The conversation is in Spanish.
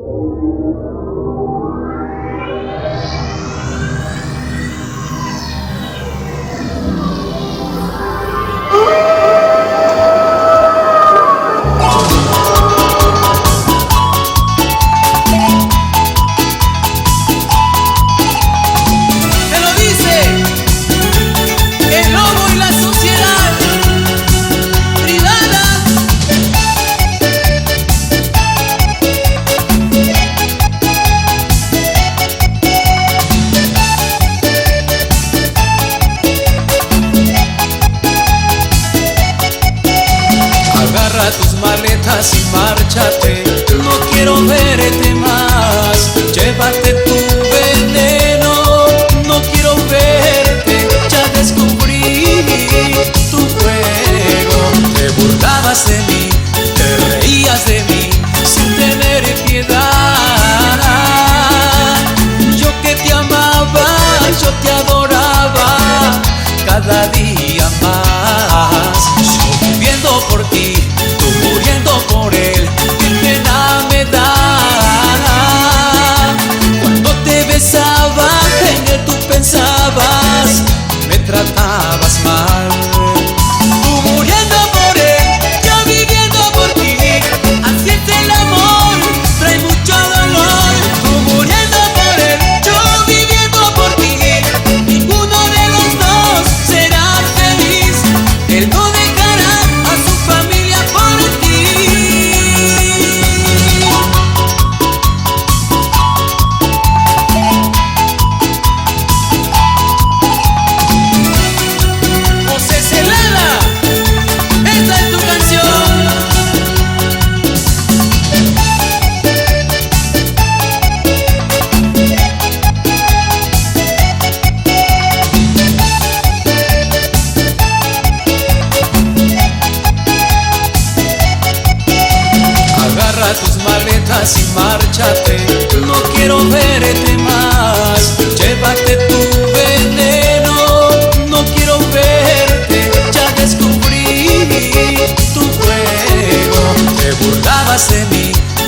Agarra tus maletas y márchate, no quiero verte más. Llévate tu veneno, no quiero verte. Ya descubrí tu juego. Te burlabas de mí, te reías de mí sin tener piedad. Yo que te amaba, yo te adoraba cada día más. Yo viviendo por ti, tú muriendo por él, qué pena me da. Cuando te besaba, en él tú pensabas, me tratabas mal. Tú muriendo por él, yo viviendo por ti, así es el amor, trae mucho dolor. Tú muriendo por él, yo viviendo por ti, ninguno de los dos será feliz. Él no dejará a su familia por ti. José Celada, esta es tu canción. Agarra tus maletas y márchate, no quiero verte más. Llévate tu veneno, no quiero verte. Ya descubrí tu juego. Te burlabas de mí,